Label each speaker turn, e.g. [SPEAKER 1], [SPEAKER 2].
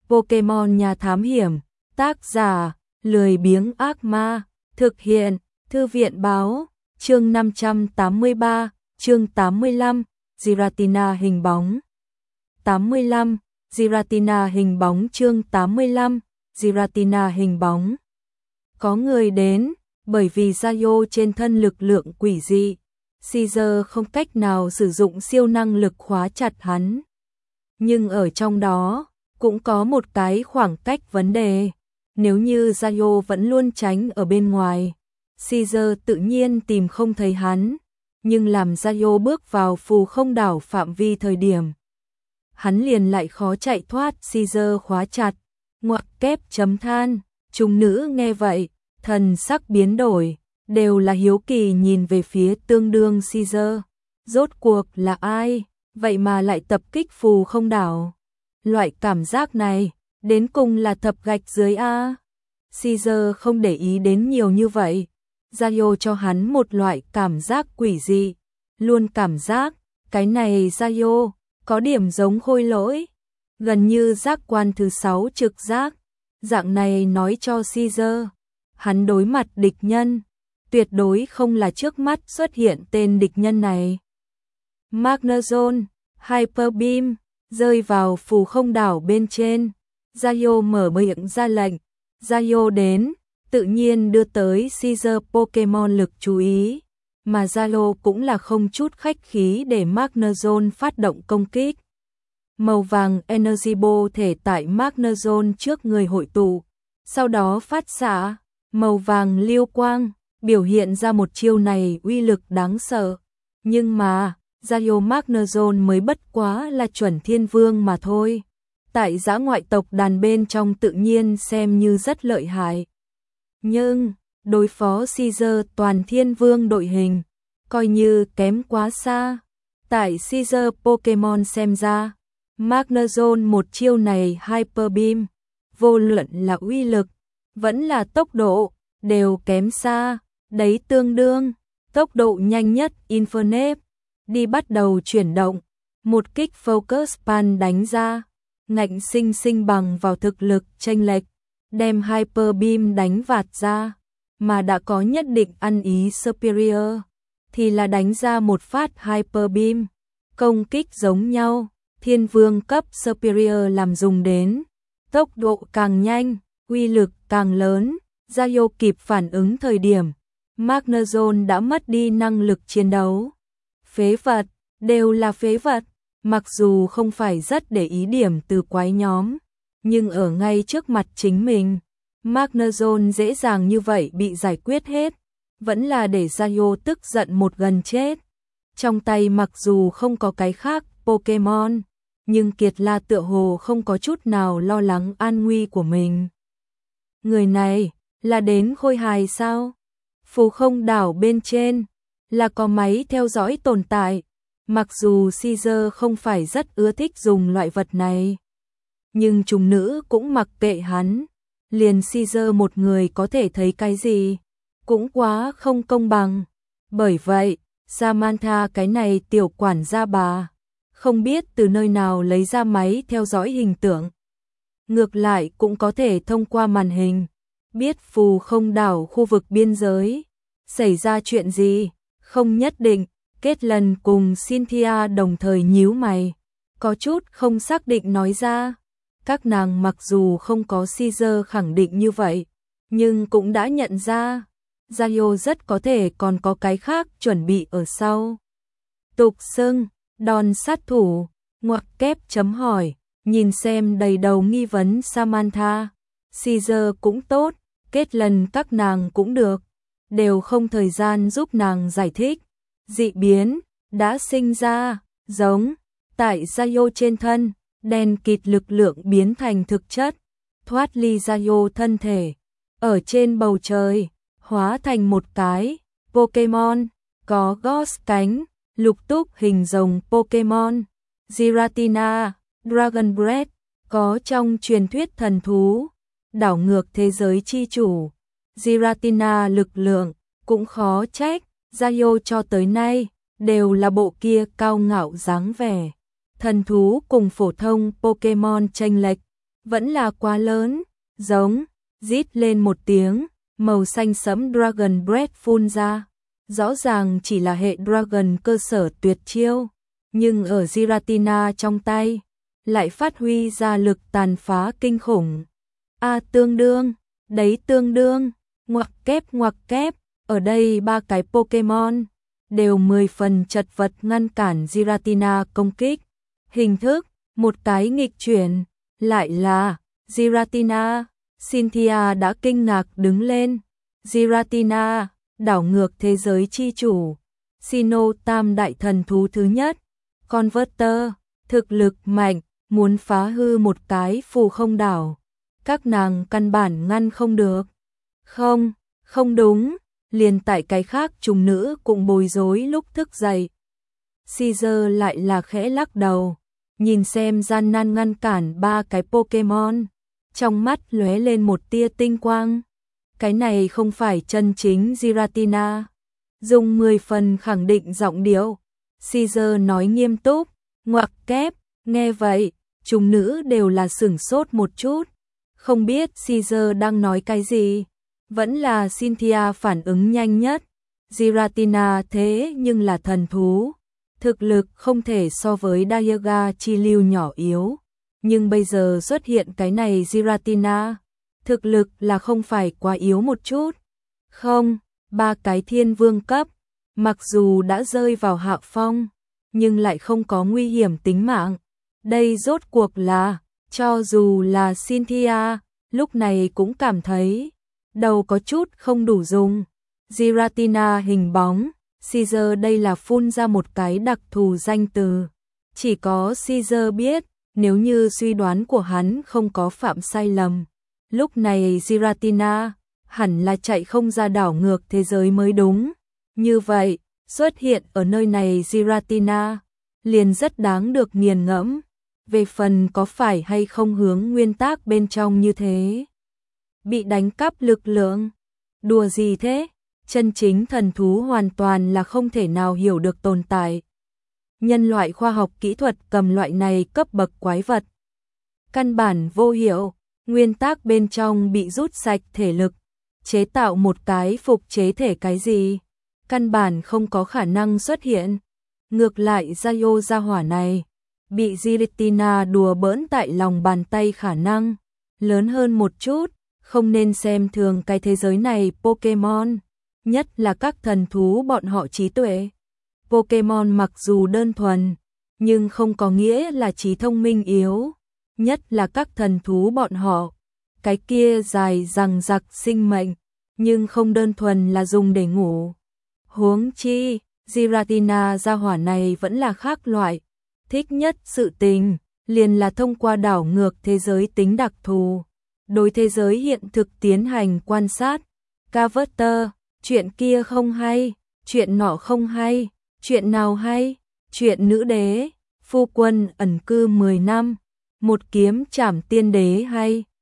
[SPEAKER 1] Pokemon Nhà Thám Hiểm, tác giả, Lười Biếng Ác Ma, thực hiện, Thư viện Báo, chương 583, chương 85, Giratina hình bóng. 85, Giratina hình bóng chương 85, Giratina hình bóng. Có người đến, bởi vì Zayo trên thân lực lượng quỷ dị, Caesar không cách nào sử dụng siêu năng lực khóa chặt hắn. Nhưng ở trong đó, cũng có một cái khoảng cách vấn đề. Nếu như Zayo vẫn luôn tránh ở bên ngoài, Caesar tự nhiên tìm không thấy hắn. Nhưng làm Zayo bước vào phù không đảo phạm vi thời điểm, hắn liền lại khó chạy thoát Caesar khóa chặt. Ngoặc kép chấm than, chúng nữ nghe vậy, thần sắc biến đổi, đều là hiếu kỳ nhìn về phía tương đương Caesar. Rốt cuộc là ai, vậy mà lại tập kích phù không đảo? Loại cảm giác này, đến cùng là thập gạch dưới A. Caesar không để ý đến nhiều như vậy. Zayo cho hắn một loại cảm giác quỷ dị. Luôn cảm giác, cái này Zayo, có điểm giống Khôi Lỗi. Gần như giác quan thứ 6 trực giác. Dạng này nói cho Caesar, hắn đối mặt địch nhân, tuyệt đối không là trước mắt xuất hiện tên địch nhân này. Magnezone, Hyper Beam, rơi vào phù không đảo bên trên. Zayo mở miệng ra lệnh. Zayo đến, tự nhiên đưa tới Caesar Pokemon lực chú ý. Mà Zayo cũng là không chút khách khí để Magnezone phát động công kích. Màu vàng Energy Ball thể tại Magnezone trước người hội tụ, sau đó phát xạ màu vàng lưu quang, biểu hiện ra một chiêu này uy lực đáng sợ. Nhưng mà, Zayo Magnezone mới bất quá là chuẩn thiên vương mà thôi. Tại dã ngoại tộc đàn bên trong tự nhiên xem như rất lợi hại. Nhưng, đối phó Caesar toàn thiên vương đội hình, coi như kém quá xa. Tại Caesar Pokemon xem ra, Magnezone một chiêu này Hyper Beam, vô luận là uy lực, vẫn là tốc độ, đều kém xa. Đấy tương đương, tốc độ nhanh nhất Infernape, đi bắt đầu chuyển động, một kích Focus Pan đánh ra, ngạnh sinh sinh bằng vào thực lực chênh lệch, đem Hyper Beam đánh vạt ra, mà đã có nhất định ăn ý Superior, thì là đánh ra một phát Hyper Beam, công kích giống nhau, thiên vương cấp Superior làm dùng đến, tốc độ càng nhanh, uy lực càng lớn. Zayo kịp phản ứng thời điểm, Magnezone đã mất đi năng lực chiến đấu. Phế vật, đều là phế vật, mặc dù không phải rất để ý điểm từ quái nhóm, nhưng ở ngay trước mặt chính mình, Magnezone dễ dàng như vậy bị giải quyết hết, vẫn là để Zayo tức giận một gần chết. Trong tay mặc dù không có cái khác Pokemon, nhưng Kiệt La tựa hồ không có chút nào lo lắng an nguy của mình. Người này, là đến Khôi Hài sao? Phù không đảo bên trên, là có máy theo dõi tồn tại. Mặc dù Caesar không phải rất ưa thích dùng loại vật này, nhưng chúng nữ cũng mặc kệ hắn. Liền Caesar một người có thể thấy cái gì, cũng quá không công bằng. Bởi vậy, Samantha cái này tiểu quản gia bà, không biết từ nơi nào lấy ra máy theo dõi hình tượng. Ngược lại cũng có thể thông qua màn hình, biết phù không đảo khu vực biên giới xảy ra chuyện gì, không nhất định. Kết lần cùng Cynthia đồng thời nhíu mày, có chút không xác định nói ra. Các nàng mặc dù không có Caesar khẳng định như vậy, nhưng cũng đã nhận ra, Zayo rất có thể còn có cái khác chuẩn bị ở sau. Tục xưng, đòn sát thủ, ngoặc kép chấm hỏi, nhìn xem đầy đầu nghi vấn Samantha. Caesar cũng tốt, kết lần các nàng cũng được, đều không thời gian giúp nàng giải thích. Dị biến đã sinh ra, giống tại Zayo trên thân, đen kịt lực lượng biến thành thực chất, thoát ly Zayo thân thể, ở trên bầu trời, hóa thành một cái Pokemon có gót cánh, lục túc hình rồng Pokemon. Giratina, Dragon Breath, có trong truyền thuyết thần thú, đảo ngược thế giới chi chủ. Giratina lực lượng, cũng khó trách. Zayo cho tới nay, đều là bộ kia cao ngạo dáng vẻ. Thần thú cùng phổ thông Pokemon chênh lệch, vẫn là quá lớn, giống, rít lên một tiếng, màu xanh sẫm Dragon Breath phun ra. Rõ ràng chỉ là hệ Dragon cơ sở tuyệt chiêu, nhưng ở Giratina trong tay, lại phát huy ra lực tàn phá kinh khủng. Tương đương, đấy tương đương, ngoặc kép, ở đây ba cái Pokemon đều 10 phần chật vật ngăn cản Giratina công kích. Hình thức, một cái nghịch chuyển, lại là Giratina. Cynthia đã kinh ngạc đứng lên. Giratina, đảo ngược thế giới chi chủ, Sinnoh tam đại thần thú thứ nhất, Converter, thực lực mạnh, muốn phá hư một cái phù không đảo. Các nàng căn bản ngăn không được. Không đúng, liền tại cái khác trùng nữ cũng bối rối lúc thức dậy. Caesar lại là khẽ lắc đầu, nhìn xem gian nan ngăn cản ba cái Pokemon, trong mắt lóe lên một tia tinh quang. Cái này không phải chân chính Giratina. Dùng 10 phần khẳng định giọng điệu, Caesar nói nghiêm túc, ngoặc kép, nghe vậy, trùng nữ đều là sửng sốt một chút, không biết Caesar đang nói cái gì. Vẫn là Cynthia phản ứng nhanh nhất. Giratina thế nhưng là thần thú, thực lực không thể so với Dialga chi lưu nhỏ yếu, nhưng bây giờ xuất hiện cái này Giratina, thực lực là không phải quá yếu một chút. Không, ba cái thiên vương cấp, mặc dù đã rơi vào hạ phong, nhưng lại không có nguy hiểm tính mạng. Đây rốt cuộc là, cho dù là Cynthia, lúc này cũng cảm thấy đầu có chút không đủ dùng. Giratina hình bóng, Caesar đây là phun ra một cái đặc thù danh từ. Chỉ có Caesar biết, nếu như suy đoán của hắn không có phạm sai lầm, lúc này Giratina hẳn là chạy không ra đảo ngược thế giới mới đúng. Như vậy, xuất hiện ở nơi này Giratina liền rất đáng được nghiền ngẫm. Về phần có phải hay không hướng nguyên tắc bên trong như thế, bị đánh cắp lực lượng, đùa gì thế? Chân chính thần thú hoàn toàn là không thể nào hiểu được tồn tại. Nhân loại khoa học kỹ thuật cầm loại này cấp bậc quái vật, căn bản vô hiệu, nguyên tắc bên trong bị rút sạch thể lực, chế tạo một cái phục chế thể cái gì, căn bản không có khả năng xuất hiện. Ngược lại Zayo gia hỏa này, bị Giratina đùa bỡn tại lòng bàn tay khả năng lớn hơn một chút, không nên xem thường cái thế giới này Pokemon, nhất là các thần thú bọn họ trí tuệ. Pokemon mặc dù đơn thuần, nhưng không có nghĩa là trí thông minh yếu, nhất là các thần thú bọn họ, cái kia dài dằng dặc sinh mệnh, nhưng không đơn thuần là dùng để ngủ. Huống chi, Giratina gia hỏa này vẫn là khác loại, thích nhất sự tình, liền là thông qua đảo ngược thế giới tính đặc thù, đối thế giới hiện thực tiến hành quan sát. Converter, chuyện kia không hay, chuyện nọ không hay, chuyện nào hay, chuyện nữ đế, phu quân ẩn cư 10 năm, một kiếm trảm tiên đế hay.